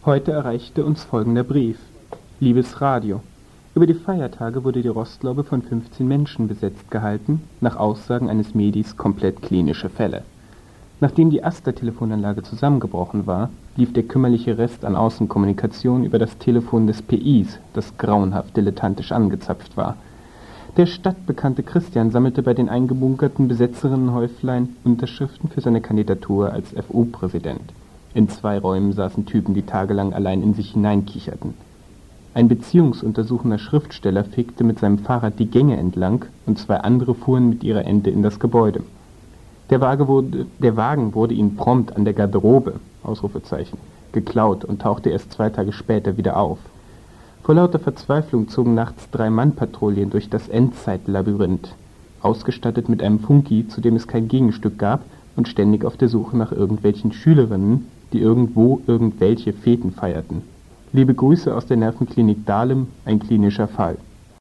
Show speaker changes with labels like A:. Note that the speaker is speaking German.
A: Heute erreichte uns folgender Brief. Liebes Radio, über die Feiertage wurde die Rostlaube von 15 Menschen besetzt gehalten, nach Aussagen eines Medis komplett klinische Fälle. Nachdem die Aster-Telefonanlage zusammengebrochen war, lief der kümmerliche Rest an Außenkommunikation über das Telefon des PIs, das grauenhaft dilettantisch angezapft war. Der stadtbekannte Christian sammelte bei den eingebunkerten Besetzerinnenhäuflein Unterschriften für seine Kandidatur als FU-Präsident. In 2 Räumen saßen Typen, die tagelang allein in sich hineinkicherten. Ein beziehungsuntersuchender Schriftsteller fegte mit seinem Fahrrad die Gänge entlang und 2 andere fuhren mit ihrer Ente in das Gebäude. Der Wagen wurde ihnen prompt an der Garderobe, geklaut und tauchte erst 2 Tage später wieder auf. Vor lauter Verzweiflung zogen nachts 3 Mann-Patrouillen durch das Endzeitlabyrinth, ausgestattet mit einem Funky, zu dem es kein Gegenstück gab, und ständig auf der Suche nach irgendwelchen Schülerinnen, die irgendwo irgendwelche Feten feierten. Liebe Grüße aus der Nervenklinik Dahlem, ein klinischer Fall.